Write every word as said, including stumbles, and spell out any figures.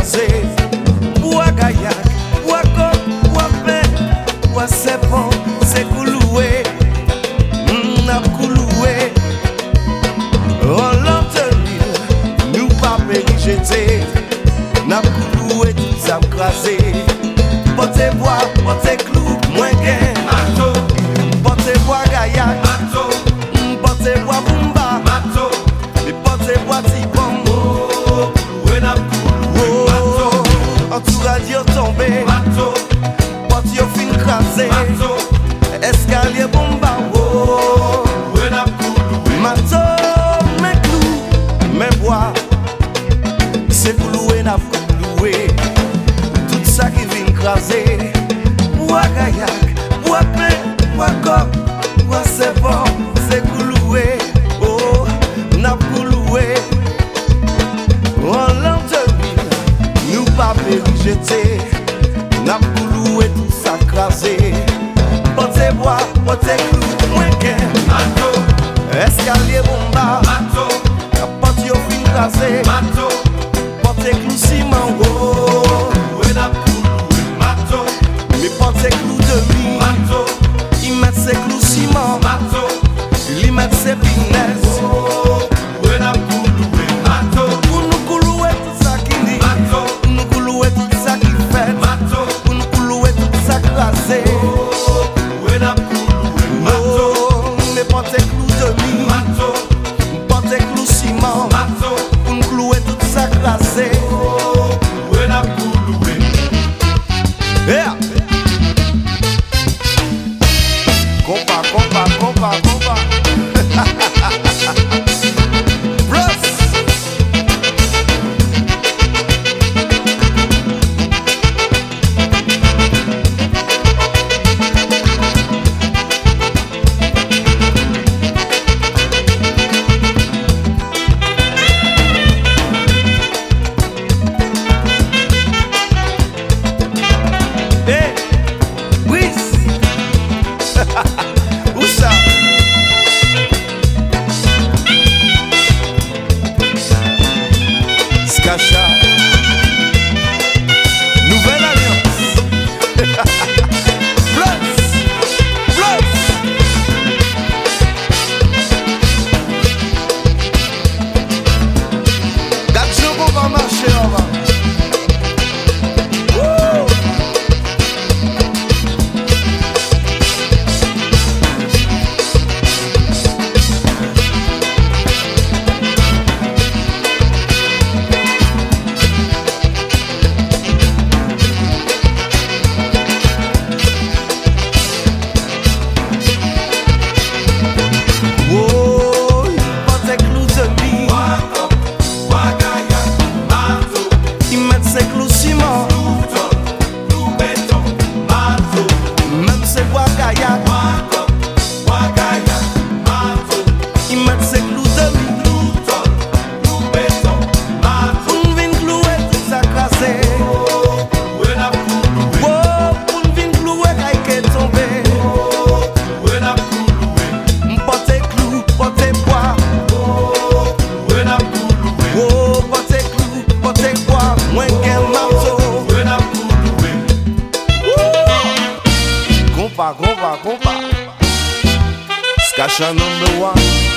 krasé. Bois gaillac, bois coq, bois pain, bois serpent, c'est couloué, n'a couloué. En l'entendil, nous pas péri n'a couloué tout ça krasé. Portez bois, portez clou, moins gain. Portez bois gaillac, portez bois bumba, et portez bois tipon. En tout radio tombé, portez au fin crasé, escalier bomba. Mato, mes clous, mes bois, c'est couloué, n'a couloué. Tout ça qui vient craser, bois gaillac, bois pain, bois coq, bois serpent, c'est couloué, oh, n'a couloué. En l'entendil, nous pas péri n'a couloué tout ça crasé. Portez bois, portez clou, moins gain. Escalier bomba, portez au fin crasé, portez clou ciment, oh. Mais portez clou demi, ils mettent ses clous ciment, ils mettent ses pinaises. Pour nous coulouer tout ça qui dit, pour nous coulouer tout ça qui fait, pour nous coulouer tout ça crasé. Oh, mais portez clou demi, portez clou ciment, pour nous coulouer tout ça crasé. Yeah. Compa, compa, compa, compa. Plus. Hey, oui. Où ça? Skacha, Nouvelle Alliance. Plus, plus. D'action qu'on va marcher en bas. Compa, compa, compa. Skacha number one.